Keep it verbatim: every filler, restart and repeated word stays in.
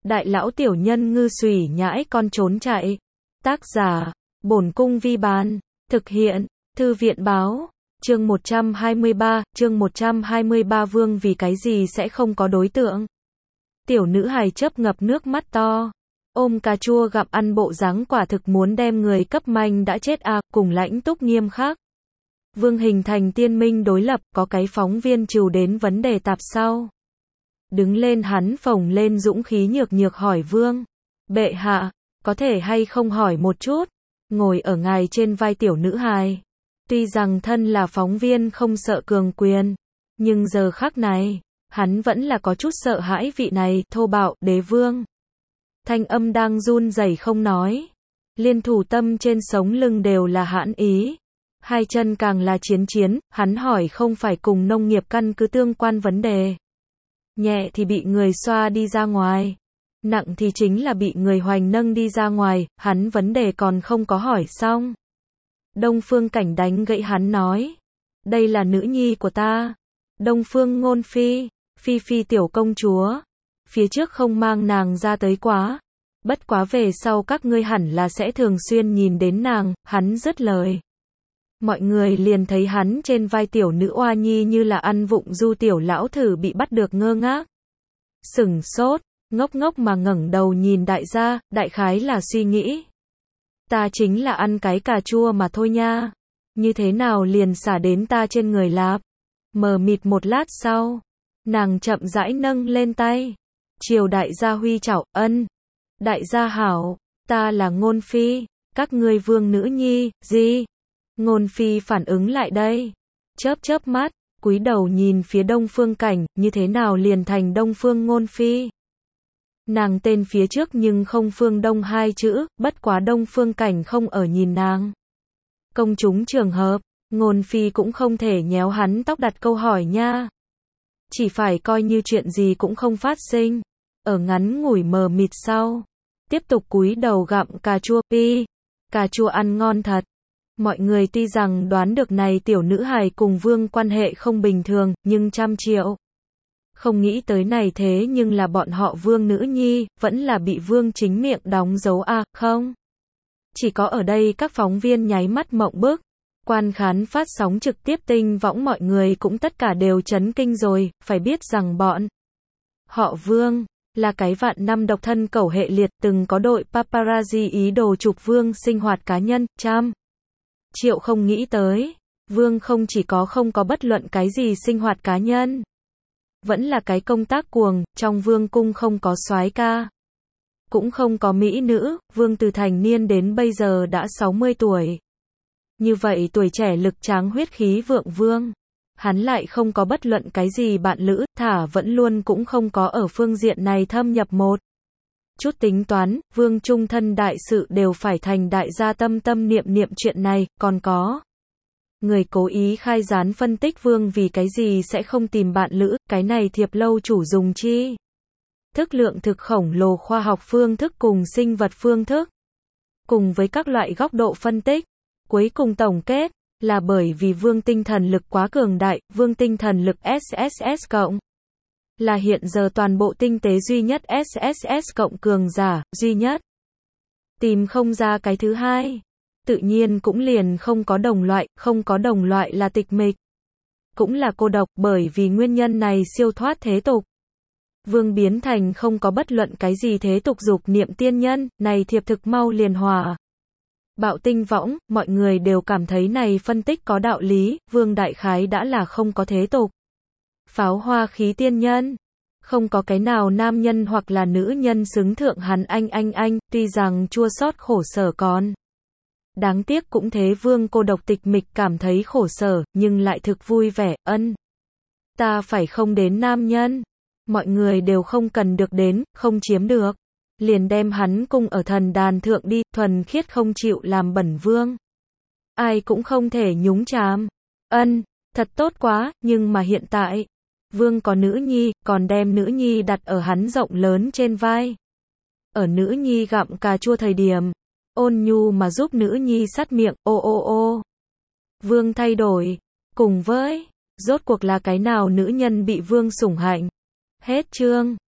Đại lão tiểu nhân ngư xùy nhãi con trốn chạy. Tác giả, Bổn Cung Vi Bán. Thực hiện, Thư viện Báo. Chương một trăm hai mươi ba, chương một trăm hai mươi ba Vương vì cái gì sẽ không có đối tượng. Tiểu nữ hài chớp ngập nước mắt to. Ôm cà chua gặm ăn bộ dáng quả thực muốn đem người cấp manh đã chết à, cùng lãnh túc nghiêm khắc. Vương hình thành tiên minh đối lập, có cái phóng viên trừu đến vấn đề tạp sau. Đứng lên hắn phồng lên dũng khí nhược nhược hỏi Vương. Bệ hạ, có thể hay không hỏi một chút? Ngồi ở ngài trên vai tiểu nữ hài. Tuy rằng thân là phóng viên không sợ cường quyền, nhưng giờ khắc này, hắn vẫn là có chút sợ hãi vị này thô bạo đế vương. Thanh âm đang run rẩy không nói. Liên thủ tâm trên sống lưng đều là hãn ý. Hai chân càng là chiến chiến, hắn hỏi không phải cùng nông nghiệp căn cứ tương quan vấn đề. Nhẹ thì bị người xoa đi ra ngoài. Nặng thì chính là bị người hoành nâng đi ra ngoài, hắn vấn đề còn không có hỏi xong. Đông Phương Cảnh đánh gãy hắn nói. Đây là nữ nhi của ta. Đông Phương Ngôn Phi, Phi Phi tiểu công chúa. Phía trước không mang nàng ra tới quá. Bất quá về sau các ngươi hẳn là sẽ thường xuyên nhìn đến nàng, hắn dứt lời. Mọi người liền thấy hắn trên vai tiểu nữ oa nhi như là ăn vụng du tiểu lão thử bị bắt được ngơ ngác. Sửng sốt, ngốc ngốc mà ngẩng đầu nhìn đại gia, đại khái là suy nghĩ. Ta chính là ăn cái cà chua mà thôi nha. Như thế nào liền xả đến ta trên người lạp. Mờ mịt một lát sau. Nàng chậm rãi nâng lên tay. Chiều đại gia huy chảo, ân. Đại gia hảo, ta là Ngôn Phi, các ngươi vương nữ nhi, gì? Ngôn Phi phản ứng lại đây. Chớp chớp mắt, cúi đầu nhìn phía Đông Phương Cảnh, như thế nào liền thành Đông Phương Ngôn Phi. Nàng tên phía trước nhưng không Phương Đông hai chữ, bất quá Đông Phương Cảnh không ở nhìn nàng. Công chúng trường hợp, Ngôn Phi cũng không thể nhéo hắn tóc đặt câu hỏi nha. Chỉ phải coi như chuyện gì cũng không phát sinh. Ở ngắn ngủi mờ mịt sau, tiếp tục cúi đầu gặm cà chua pi. Cà chua ăn ngon thật. Mọi người tuy rằng đoán được này tiểu nữ hài cùng Vương quan hệ không bình thường, nhưng trăm triệu. Không nghĩ tới này thế nhưng là bọn họ Vương nữ nhi, vẫn là bị Vương chính miệng đóng dấu a, à, không? Chỉ có ở đây các phóng viên nháy mắt mộng bức. Quan khán phát sóng trực tiếp tinh võng mọi người cũng tất cả đều chấn kinh rồi, phải biết rằng bọn họ Vương là cái vạn năm độc thân cẩu hệ liệt, từng có đội paparazzi ý đồ chụp Vương sinh hoạt cá nhân, trăm triệu không nghĩ tới. Vương không chỉ có không có bất luận cái gì sinh hoạt cá nhân. Vẫn là cái công tác cuồng, trong Vương cung không có soái ca. Cũng không có mỹ nữ, Vương từ thành niên đến bây giờ đã sáu mươi tuổi. Như vậy tuổi trẻ lực tráng huyết khí vượng Vương. Hắn lại không có bất luận cái gì bạn lữ, thả vẫn luôn cũng không có ở phương diện này thâm nhập một chút tính toán, Vương trung thân đại sự đều phải thành đại gia tâm tâm niệm niệm chuyện này, còn có người cố ý khai gián phân tích Vương vì cái gì sẽ không tìm bạn lữ, cái này thiệp lâu chủ dùng chi thức lượng thực khổng lồ khoa học phương thức cùng sinh vật phương thức, cùng với các loại góc độ phân tích. Cuối cùng tổng kết là bởi vì Vương tinh thần lực quá cường đại, Vương tinh thần lực ét ét ét cộng là hiện giờ toàn bộ tinh tế duy nhất ét ét ét cộng cường giả, duy nhất. Tìm không ra cái thứ hai. Tự nhiên cũng liền không có đồng loại, không có đồng loại là tịch mịch. Cũng là cô độc, bởi vì nguyên nhân này siêu thoát thế tục. Vương biến thành không có bất luận cái gì thế tục dục niệm tiên nhân, này thiệp thực mau liền hòa. Bạo tinh võng, mọi người đều cảm thấy này phân tích có đạo lý, Vương đại khái đã là không có thế tục. Pháo hoa khí tiên nhân. Không có cái nào nam nhân hoặc là nữ nhân xứng thượng hắn anh anh anh, tuy rằng chua xót khổ sở còn. Đáng tiếc cũng thế Vương cô độc tịch mịch cảm thấy khổ sở, nhưng lại thực vui vẻ, ân. Ta phải không đến nam nhân. Mọi người đều không cần được đến, không chiếm được. Liền đem hắn cung ở thần đàn thượng đi, thuần khiết không chịu làm bẩn Vương. Ai cũng không thể nhúng chàm. Ân, thật tốt quá, nhưng mà hiện tại, Vương có nữ nhi, còn đem nữ nhi đặt ở hắn rộng lớn trên vai. Ở nữ nhi gặm cà chua thời điểm, ôn nhu mà giúp nữ nhi sắt miệng, ô ô ô. Vương thay đổi, cùng với, rốt cuộc là cái nào nữ nhân bị Vương sủng hạnh. Hết chương.